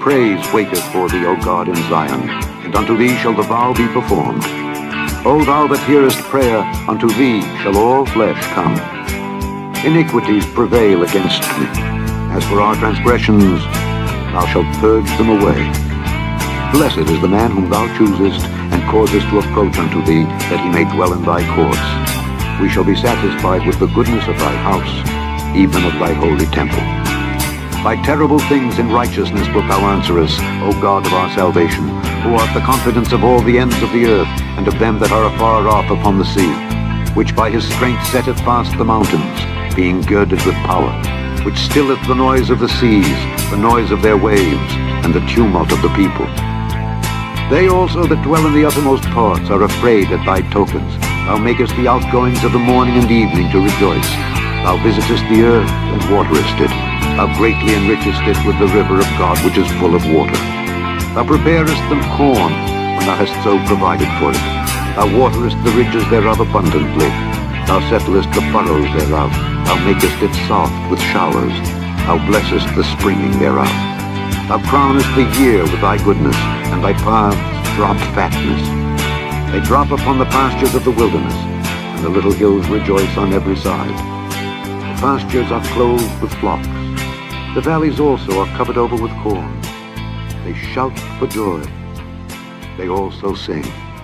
praise waiteth for thee, O God, in Zion, and unto thee shall the vow be performed. O thou that hearest prayer, unto thee shall all flesh come. Iniquities prevail against me. As for our transgressions, thou shalt purge them away. Blessed is the man whom thou choosest, and causest to approach unto thee, that he may dwell in thy courts. We shall be satisfied with the goodness of thy house, even of thy holy temple. By terrible things in righteousness wilt thou answer us, O God of our salvation, who art the confidence of all the ends of the earth, and of them that are afar off upon the sea, which by his strength setteth fast the mountains, being girded with power, which stilleth the noise of the seas, the noise of their waves, and the tumult of the people. They also that dwell in the uttermost parts are afraid at thy tokens. Thou makest the outgoings of the morning and evening to rejoice. Thou visitest the earth, and waterest it. Thou greatly enrichest it with the river of God, which is full of water. Thou preparest them corn, when thou hast so provided for it. Thou waterest the ridges thereof abundantly. Thou settlest the furrows thereof. Thou makest it soft with showers. Thou blessest the springing thereof. Thou crownest the year with thy goodness, and thy paths drop fatness. They drop upon the pastures of the wilderness, and the little hills rejoice on every side. The pastures are clothed with flocks. The valleys also are covered over with corn. They shout for joy. They also sing.